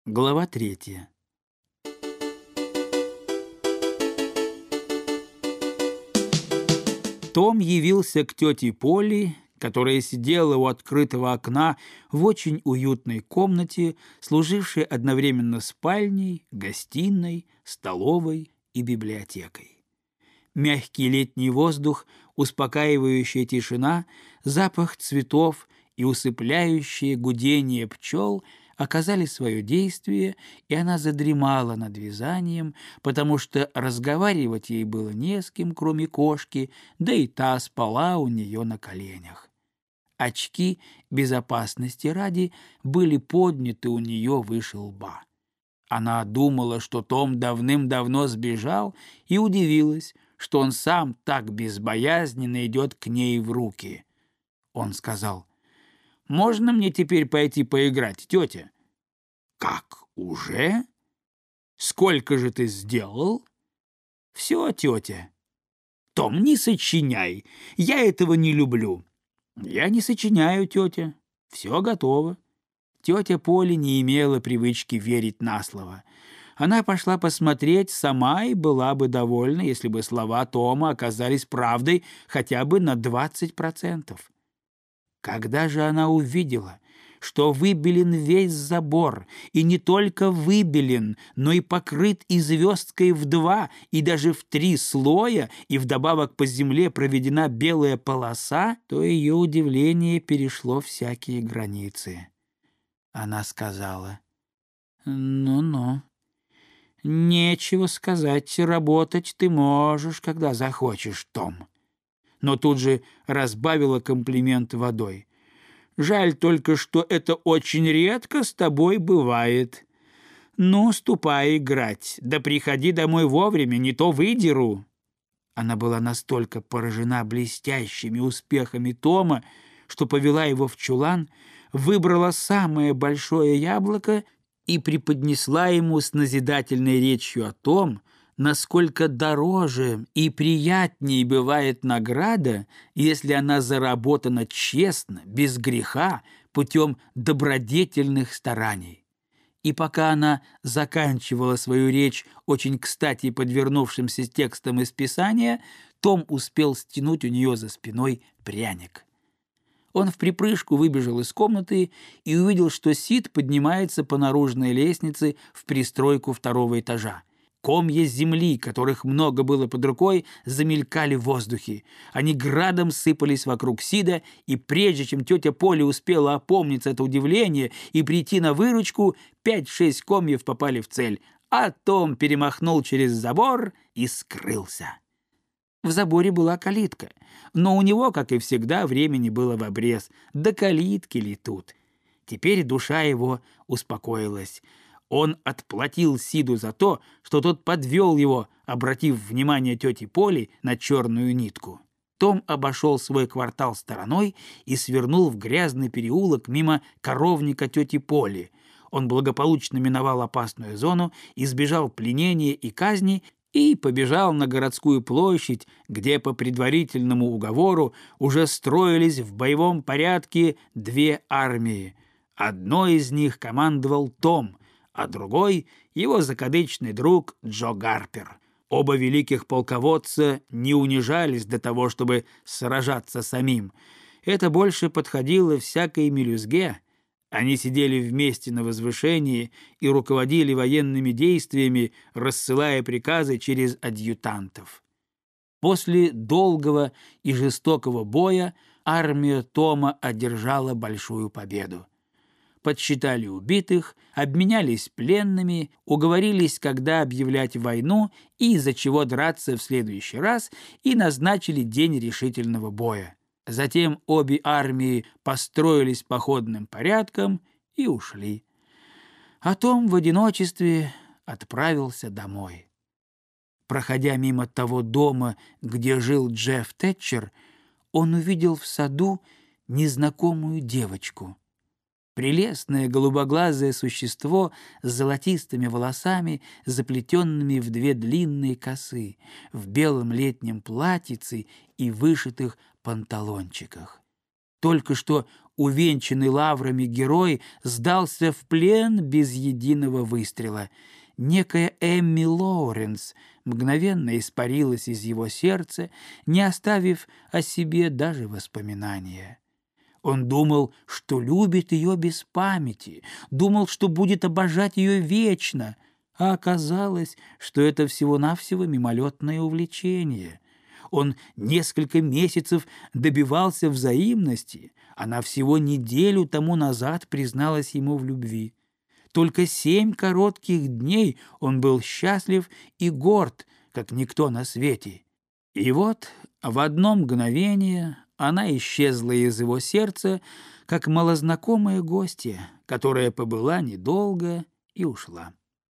Глава 3. Том явился к тете Полли, которая сидела у открытого окна в очень уютной комнате, служившей одновременно спальней, гостиной, столовой и библиотекой. Мягкий летний воздух, успокаивающая тишина, запах цветов и усыпляющее гудение пчел оказали свое действие, и она задремала над вязанием, потому что разговаривать ей было не с кем, кроме кошки, да и та спала у нее на коленях. Очки безопасности ради были подняты у нее выше лба. Она думала, что Том давным-давно сбежал, и удивилась, что он сам так безбоязненно идет к ней в руки. Он сказал: «Можно мне теперь пойти поиграть, тетя?» «Как, уже? Сколько же ты сделал?» «Все, тетя». «Том, не сочиняй, я этого не люблю». «Я не сочиняю, тетя, все готово». Тетя Поля не имела привычки верить на слово. Она пошла посмотреть сама и была бы довольна, если бы слова Тома оказались правдой хотя бы на 20%. Когда же она увидела, что выбелен весь забор, и не только выбелен, но и покрыт и звездкой в 2, и даже в 3 слоя, и вдобавок по земле проведена белая полоса, то ее удивление перешло всякие границы. Она сказала: «Ну-ну, нечего сказать, работать ты можешь, когда захочешь, Том». Но тут же разбавила комплимент водой. «Жаль только, что это очень редко с тобой бывает. Ну, ступай играть, да приходи домой вовремя, не то выдеру». Она была настолько поражена блестящими успехами Тома, что повела его в чулан, выбрала самое большое яблоко и преподнесла ему с назидательной речью о том, насколько дороже и приятнее бывает награда, если она заработана честно, без греха, путем добродетельных стараний. И пока она заканчивала свою речь очень кстати подвернувшимся текстом из Писания, Том успел стянуть у нее за спиной пряник. Он вприпрыжку выбежал из комнаты и увидел, что Сид поднимается по наружной лестнице в пристройку 2-го этажа. Комья земли, которых много было под рукой, замелькали в воздухе. Они градом сыпались вокруг Сида, и прежде чем тетя Поля успела опомниться от удивления и прийти на выручку, 5-6 комьев попали в цель, а Том перемахнул через забор и скрылся. В заборе была калитка, но у него, как и всегда, времени было в обрез. Да калитки ли тут? Теперь душа его успокоилась. Он отплатил Сиду за то, что тот подвел его, обратив внимание тети Поли на черную нитку. Том обошел свой квартал стороной и свернул в грязный переулок мимо коровника тети Поли. Он благополучно миновал опасную зону, избежал пленения и казни и побежал на городскую площадь, где по предварительному уговору уже строились в боевом порядке 2 армии. Одной из них командовал Том, а другой — его закадычный друг Джо Гарпер. Оба великих полководца не унижались до того, чтобы сражаться самим. Это больше подходило всякой мелюзге. Они сидели вместе на возвышении и руководили военными действиями, рассылая приказы через адъютантов. После долгого и жестокого боя армия Тома одержала большую победу. Подсчитали убитых, обменялись пленными, уговорились, когда объявлять войну и из-за чего драться в следующий раз, и назначили день решительного боя. Затем обе армии построились походным порядком и ушли. А Том в одиночестве отправился домой. Проходя мимо того дома, где жил Джефф Тэтчер, он увидел в саду незнакомую девочку. Прелестное голубоглазое существо с золотистыми волосами, заплетенными в 2 длинные косы, в белом летнем платьице и вышитых панталончиках. Только что увенчанный лаврами герой сдался в плен без единого выстрела. Некая Эмми Лоуренс мгновенно испарилась из его сердца, не оставив о себе даже воспоминания. Он думал, что любит ее без памяти, думал, что будет обожать ее вечно, а оказалось, что это всего-навсего мимолетное увлечение. Он несколько месяцев добивался взаимности, она всего неделю тому назад призналась ему в любви. Только 7 коротких дней он был счастлив и горд, как никто на свете. И вот в одно мгновение она исчезла из его сердца, как малознакомая гостья, которая побыла недолго и ушла.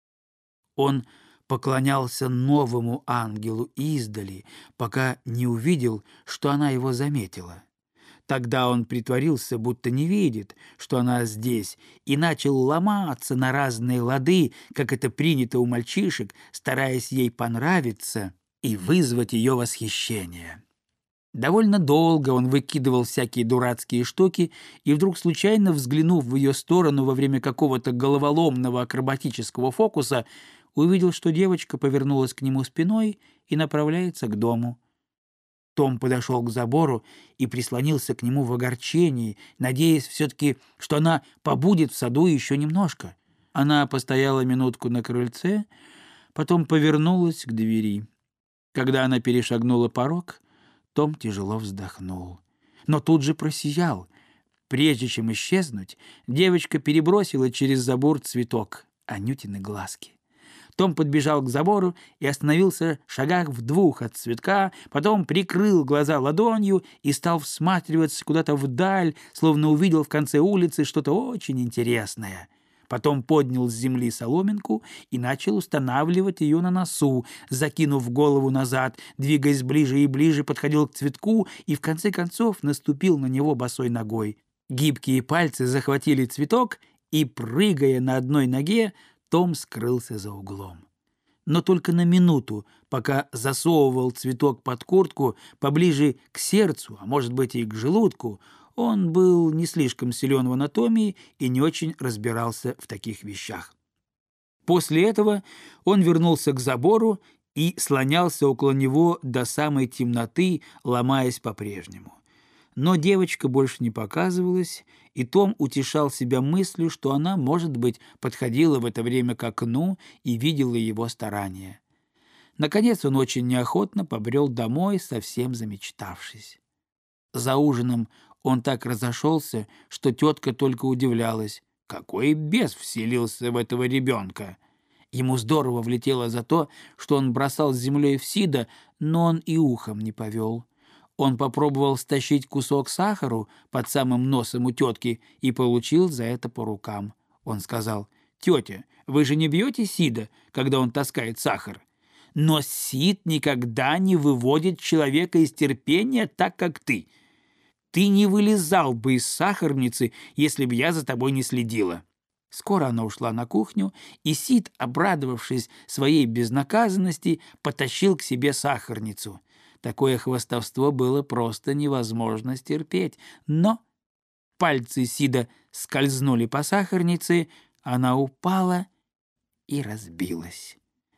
Он поклонялся новому ангелу издали, пока не увидел, что она его заметила. Тогда он притворился, будто не видит, что она здесь, и начал ломаться на разные лады, как это принято у мальчишек, стараясь ей понравиться и вызвать ее восхищение. Довольно долго он выкидывал всякие дурацкие штуки и вдруг, случайно взглянув в ее сторону во время какого-то головоломного акробатического фокуса, увидел, что девочка повернулась к нему спиной и направляется к дому. Том подошел к забору и прислонился к нему в огорчении, надеясь все-таки, что она побудет в саду еще немножко. Она постояла минутку на крыльце, потом повернулась к двери. Когда она перешагнула порог, Том тяжело вздохнул, но тут же просиял. Прежде чем исчезнуть, девочка перебросила через забор цветок Анютины глазки. Том подбежал к забору и остановился в шагах в 2 от цветка, потом прикрыл глаза ладонью и стал всматриваться куда-то вдаль, словно увидел в конце улицы что-то очень интересное. Потом поднял с земли соломинку и начал устанавливать ее на носу, закинув голову назад, двигаясь ближе и ближе, подходил к цветку и в конце концов наступил на него босой ногой. Гибкие пальцы захватили цветок, и, прыгая на одной ноге, Том скрылся за углом. Но только на минуту, пока засовывал цветок под куртку поближе к сердцу, а может быть и к желудку, он был не слишком силен в анатомии и не очень разбирался в таких вещах. После этого он вернулся к забору и слонялся около него до самой темноты, ломаясь по-прежнему. Но девочка больше не показывалась, и Том утешал себя мыслью, что она, может быть, подходила в это время к окну и видела его старания. Наконец он очень неохотно побрел домой, совсем замечтавшись. За ужином он так разошелся, что тетка только удивлялась, какой бес вселился в этого ребенка. Ему здорово влетело за то, что он бросал с землей в Сида, но он и ухом не повел. Он попробовал стащить кусок сахару под самым носом у тетки и получил за это по рукам. Он сказал: «Тетя, вы же не бьете Сида, когда он таскает сахар? Но Сид никогда не выводит человека из терпения так, как ты. Ты не вылезал бы из сахарницы, если бы я за тобой не следила». Скоро она ушла на кухню, и Сид, обрадовавшись своей безнаказанности, потащил к себе сахарницу. Такое хвастовство было просто невозможно стерпеть, но пальцы Сида скользнули по сахарнице, она упала и разбилась.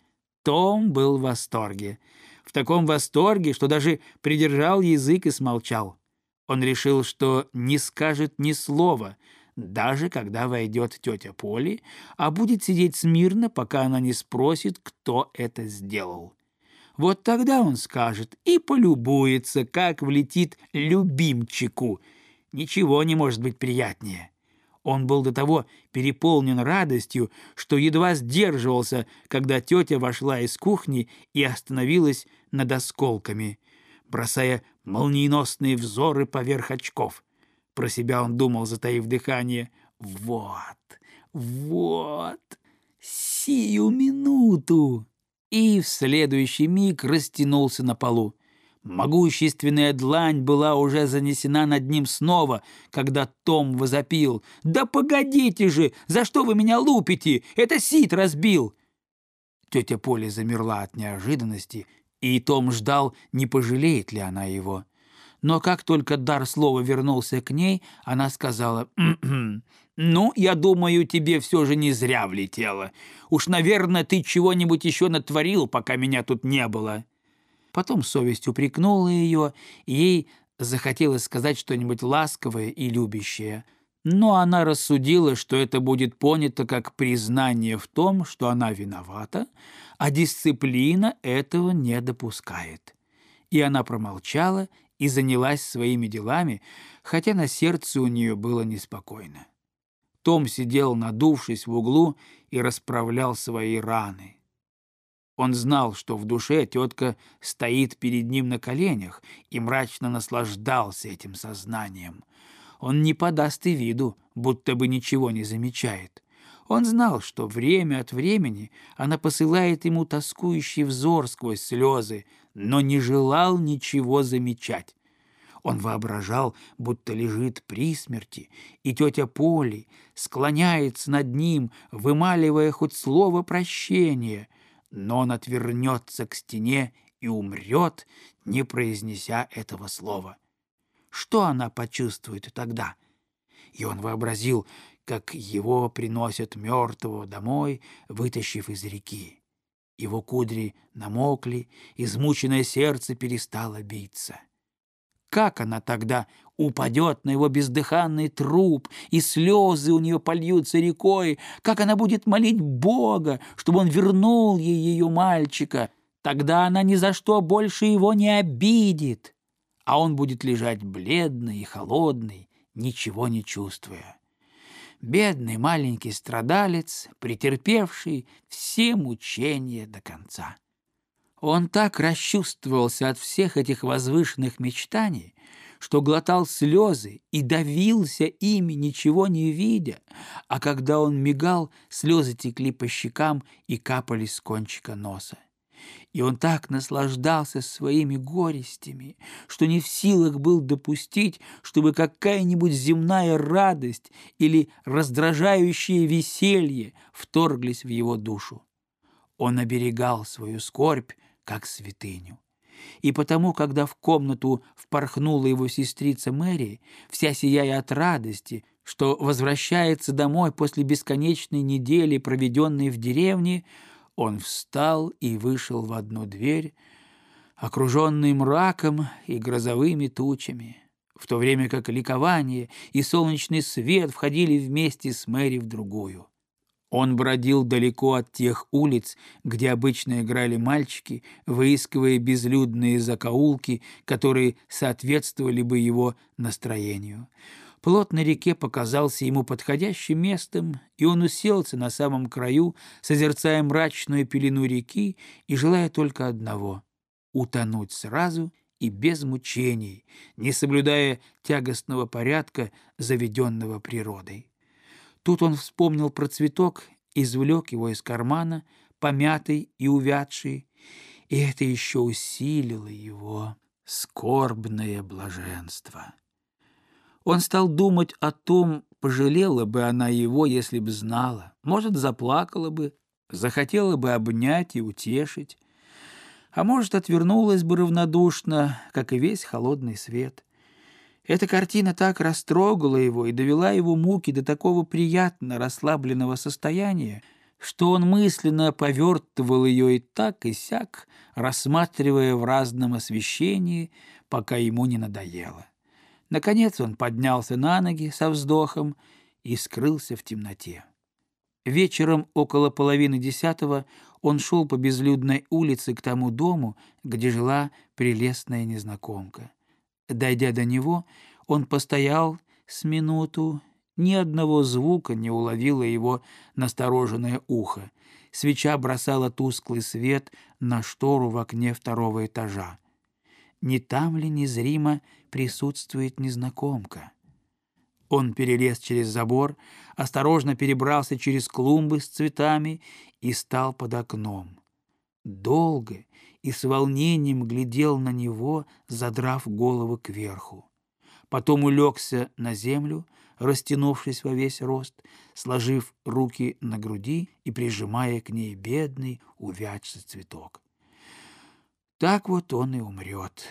Том был в восторге. В таком восторге, что даже придержал язык и смолчал. Он решил, что не скажет ни слова, даже когда войдет тетя Поли, а будет сидеть смирно, пока она не спросит, кто это сделал. Вот тогда он скажет и полюбуется, как влетит любимчику. Ничего не может быть приятнее. Он был до того переполнен радостью, что едва сдерживался, когда тетя вошла из кухни и остановилась над осколками, бросая молниеносные взоры поверх очков. Про себя он думал, затаив дыхание: «Вот, вот, сию минуту!» И в следующий миг растянулся на полу. Могущественная длань была уже занесена над ним снова, когда Том возопил: «Да погодите же! За что вы меня лупите? Это Сид разбил!» Тетя Поля замерла от неожиданности, и Том ждал, не пожалеет ли она его. Но как только дар слова вернулся к ней, она сказала: «Ну, я думаю, тебе все же не зря влетело. Уж, наверное, ты чего-нибудь еще натворил, пока меня тут не было». Потом совесть упрекнула ее, и ей захотелось сказать что-нибудь ласковое и любящее. Но она рассудила, что это будет понято как признание в том, что она виновата, а дисциплина этого не допускает. И она промолчала и занялась своими делами, хотя на сердце у нее было неспокойно. Том сидел, надувшись в углу, и расправлял свои раны. Он знал, что в душе тетка стоит перед ним на коленях, и мрачно наслаждался этим сознанием. Он не подаст и виду, будто бы ничего не замечает. Он знал, что время от времени она посылает ему тоскующий взор сквозь слезы, но не желал ничего замечать. Он воображал, будто лежит при смерти, и тетя Поли склоняется над ним, вымаливая хоть слово прощения, но он отвернется к стене и умрет, не произнеся этого слова. Что она почувствует тогда? И он вообразил, как его приносят мертвого домой, вытащив из реки. Его кудри намокли, измученное сердце перестало биться. Как она тогда упадет на его бездыханный труп, и слезы у нее польются рекой? Как она будет молить Бога, чтобы он вернул ей ее мальчика? Тогда она ни за что больше его не обидит, а он будет лежать бледный и холодный, ничего не чувствуя. Бедный маленький страдалец, претерпевший все мучения до конца. Он так расчувствовался от всех этих возвышенных мечтаний, что глотал слезы и давился ими, ничего не видя, а когда он мигал, слезы текли по щекам и капали с кончика носа. И он так наслаждался своими горестями, что не в силах был допустить, чтобы какая-нибудь земная радость или раздражающее веселье вторглись в его душу. Он оберегал свою скорбь, как святыню. И потому, когда в комнату впорхнула его сестрица Мэри, вся сияя от радости, что возвращается домой после бесконечной недели, проведенной в деревне, он встал и вышел в одну дверь, окруженный мраком и грозовыми тучами, в то время как ликование и солнечный свет входили вместе с Мэри в другую. Он бродил далеко от тех улиц, где обычно играли мальчики, выискивая безлюдные закоулки, которые соответствовали бы его настроению. Плот на реке показался ему подходящим местом, и он уселся на самом краю, созерцая мрачную пелену реки и желая только одного — утонуть сразу и без мучений, не соблюдая тягостного порядка, заведенного природой. Тут он вспомнил про цветок, извлек его из кармана, помятый и увядший, и это еще усилило его скорбное блаженство. Он стал думать о том, пожалела бы она его, если б знала, может, заплакала бы, захотела бы обнять и утешить, а может, отвернулась бы равнодушно, как и весь холодный свет. Эта картина так растрогала его и довела его муки до такого приятно расслабленного состояния, что он мысленно повертывал ее и так, и сяк, рассматривая в разном освещении, пока ему не надоело. Наконец он поднялся на ноги со вздохом и скрылся в темноте. Вечером около 9:30 он шел по безлюдной улице к тому дому, где жила прелестная незнакомка. Дойдя до него, он постоял с минуту, ни одного звука не уловило его настороженное ухо. Свеча бросала тусклый свет на штору в окне 2-го этажа. Не там ли незримо присутствует незнакомка? Он перелез через забор, осторожно перебрался через клумбы с цветами и стал под окном. Долго и с волнением глядел на него, задрав голову кверху. Потом улегся на землю, растянувшись во весь рост, сложив руки на груди и прижимая к ней бедный увядший цветок. Так вот он и умрет,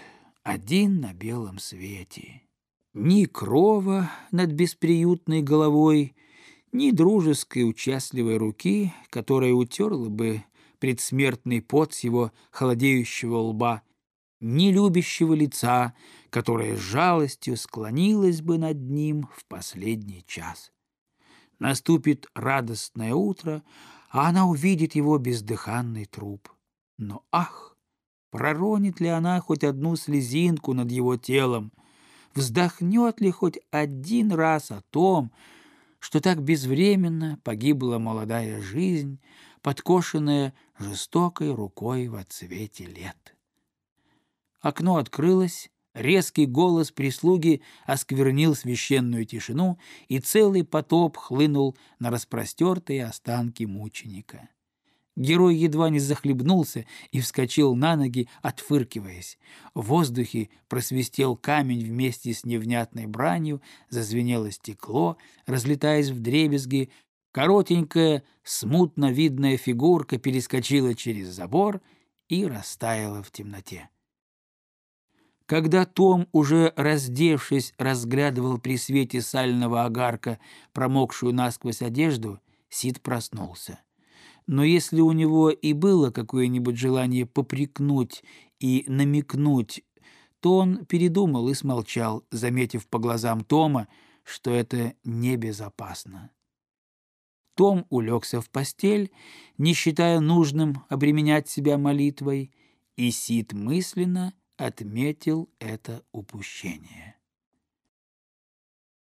один на белом свете. Ни крова над бесприютной головой, ни дружеской участливой руки, которая утерла бы предсмертный пот с его холодеющего лба, ни любящего лица, которое с жалостью склонилось бы над ним в последний час. Наступит радостное утро, а она увидит его бездыханный труп. Но ах, проронит ли она хоть одну слезинку над его телом, вздохнет ли хоть один раз о том, что так безвременно погибла молодая жизнь, подкошенная жестокой рукой во цвете лет. Окно открылось, резкий голос прислуги осквернил священную тишину, и целый потоп хлынул на распростертые останки мученика. Герой едва не захлебнулся и вскочил на ноги, отфыркиваясь. В воздухе просвистел камень вместе с невнятной бранью, зазвенело стекло, разлетаясь вдребезги. Коротенькая, смутно видная фигурка перескочила через забор и растаяла в темноте. Когда Том, уже раздевшись, разглядывал при свете сального огарка промокшую насквозь одежду, Сид проснулся. Но если у него и было какое-нибудь желание попрекнуть и намекнуть, то он передумал и смолчал, заметив по глазам Тома, что это небезопасно. Том улегся в постель, не считая нужным обременять себя молитвой, и Сид мысленно отметил это упущение.